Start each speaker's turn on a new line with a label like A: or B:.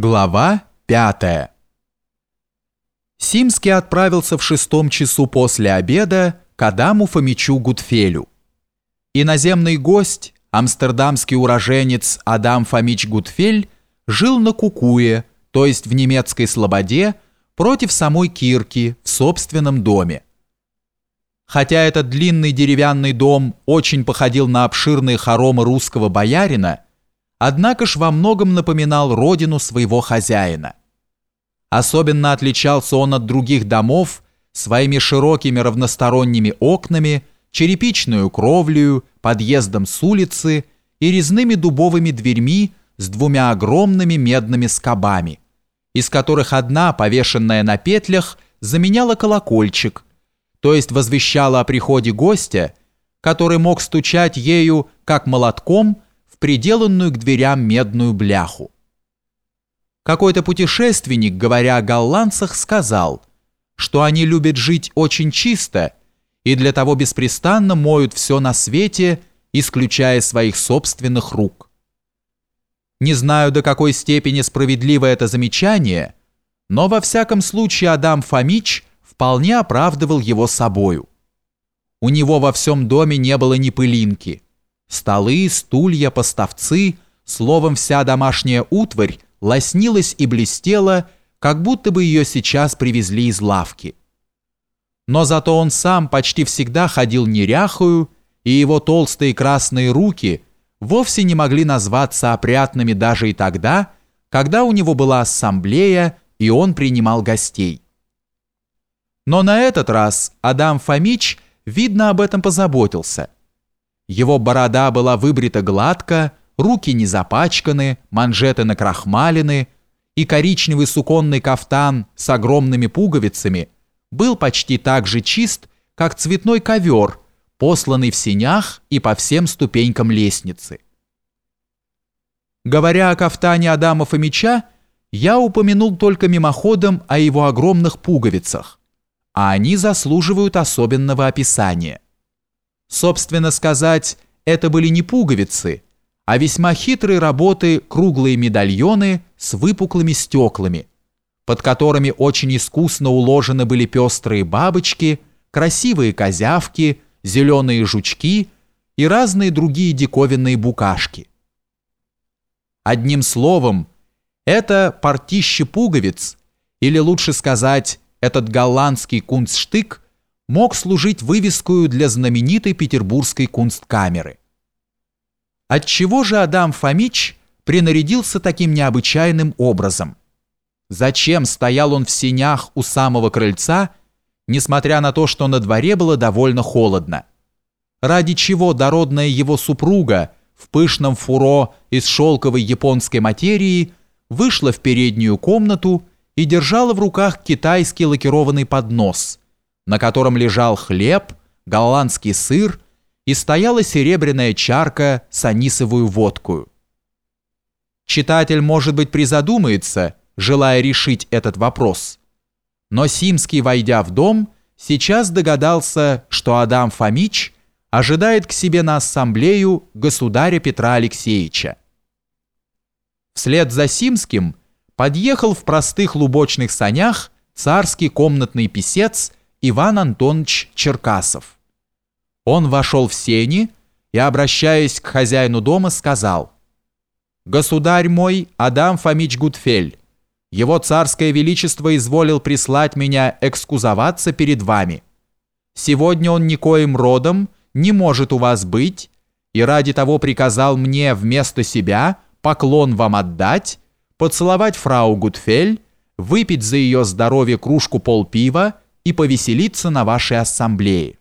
A: Глава 5. Симский отправился в 6 часу после обеда к Адаму Фомичу Гутфелю. Иноземный гость, амстердамский уроженец Адам Фомич Гутфель, жил на Кукуе, то есть в немецкой слободе, против самой Кирки, в собственном доме. Хотя этот длинный деревянный дом очень походил на обширные хоромы русского боярина, однако ж во многом напоминал родину своего хозяина. Особенно отличался он от других домов своими широкими равносторонними окнами, черепичную кровлею, подъездом с улицы и резными дубовыми дверьми с 2 огромными медными скобами, из которых одна, повешенная на петлях, заменяла колокольчик, то есть возвещала о приходе гостя, который мог стучать ею, как молотком, приделанную к дверям медную бляху. Какой-то путешественник, говоря о голландцах, сказал, что они любят жить очень чисто и для того беспрестанно моют все на свете, исключая своих собственных рук. Не знаю, до какой степени справедливо это замечание, но во всяком случае Адам Фомич вполне оправдывал его собою. У него во всем доме не было ни пылинки. Столы, стулья, поставцы, словом, вся домашняя утварь лоснилась и блестела, как будто бы ее сейчас привезли из лавки. Но зато он сам почти всегда ходил неряхою, и его толстые красные руки вовсе не могли назваться опрятными даже и тогда, когда у него была ассамблея, и он принимал гостей. Но на этот раз Адам Фомич, видно, об этом позаботился. Его борода была выбрита гладко, руки не запачканы, манжеты накрахмалены, и коричневый суконный кафтан с огромными пуговицами был почти так же чист, как цветной ковер, посланный в сенях и по всем ступенькам лестницы. Говоря о кафтане Адама Фомича, я упомянул только мимоходом о его огромных пуговицах, а они заслуживают особенного описания. Собственно сказать, это были не пуговицы, а весьма хитрые работы круглые медальоны с выпуклыми стеклами, под которыми очень искусно уложены были пестрые бабочки, красивые козявки, зеленые жучки и разные другие диковинные букашки. Одним словом, это партище пуговиц, или лучше сказать, этот голландский кунстштык, мог служить вывескою для знаменитой петербургской кунсткамеры. Отчего же Адам Фомич принарядился таким необычайным образом? Зачем стоял он в сенях у самого крыльца, несмотря на то, что на дворе было довольно холодно? Ради чего дородная его супруга в пышном фуро из шелковой японской материи вышла в переднюю комнату и держала в руках китайский лакированный поднос, на котором лежал хлеб, голландский сыр и стояла серебряная чарка с анисовую водкою. Читатель, может быть, призадумается, желая решить этот вопрос. Но Симский, войдя в дом, сейчас догадался, что Адам Фомич ожидает к себе на ассамблею государя Петра Алексеевича. Вслед за Симским подъехал в простых лубочных санях царский комнатный писец Иван Антонович Черкасов. Он вошел в сени и, обращаясь к хозяину дома, сказал: «Государь мой, Адам Фомич Гутфель, его царское величество изволил прислать меня экскузоваться перед вами. Сегодня он никоим родом не может у вас быть, и ради того приказал мне вместо себя поклон вам отдать, поцеловать фрау Гутфель, выпить за ее здоровье кружку полпива и повеселиться на вашей ассамблее».